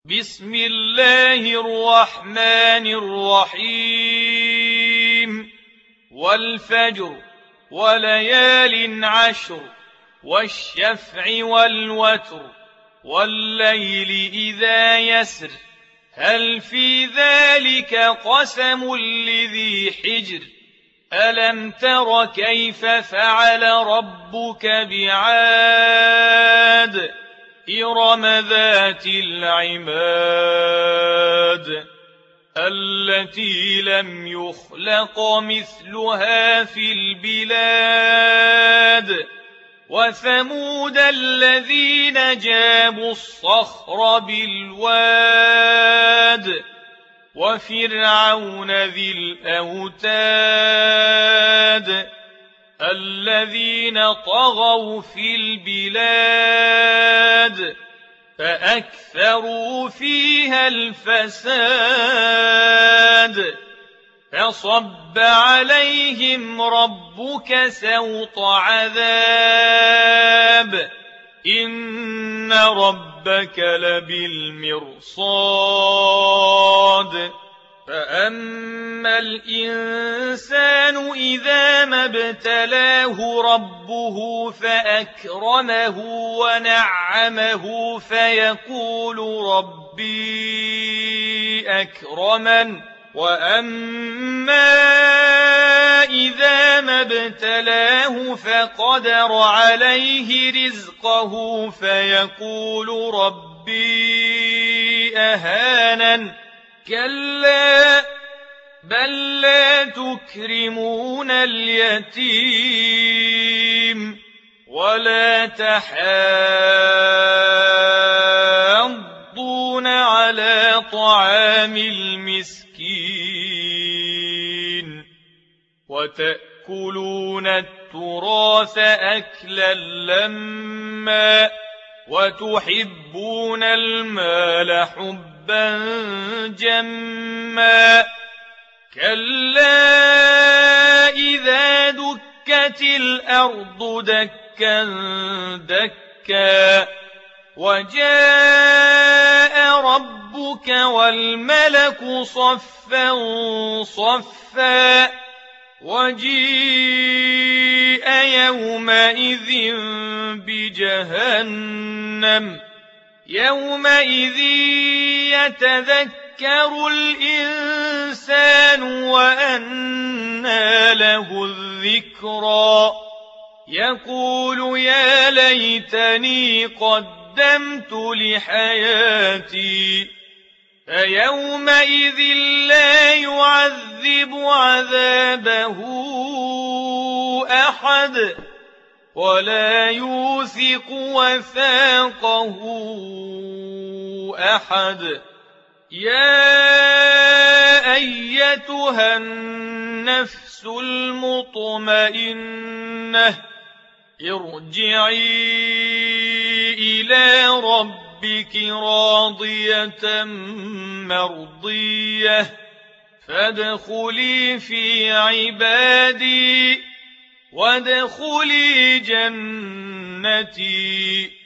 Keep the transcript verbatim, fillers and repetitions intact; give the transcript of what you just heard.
بسم الله الرحمن الرحيم والفجر وليال عشر والشفع والوتر والليل إذا يسر هل في ذلك قسم لذي حجر ألم تر كيف فعل ربك بعاد إرم ذات العماد التي لم يخلق مثلها في البلاد وثمود الذين جابوا الصخر بالواد وفرعون ذي الأوتاد الذين طغوا في البلاد فأكثروا فيها الفساد فصب عليهم ربك سوط عذاب إن ربك لبالمرصاد فأما الإنسان إذا ما ابتلاه ربه فأكرمه ونعمه فيقول ربي أكرمن وأما إذا ما ابتلاه فقدر عليه رزقه فيقول ربي أهانن كلا بل لا تكرمون اليتيم ولا تحاضون على طعام المسكين وتأكلون التراث أكلا لما وتحبون المال حبا جما كلا إذا دكت الأرض دكا دكا وجاء ربك والملك صفا صفا وجيء يومئذ بجهنم يومئذ يتذكر الإنسان وأنى له الذكرى يقول يا ليتني قدمت لحياتي فيومئذ لا يعذب عذابه أحد ولا يوثق وثاقه أحد يا أيتها النفس المطمئنة ارجعي إلى ربك راضية مرضية فادخلي في عبادي وادخلي جنتي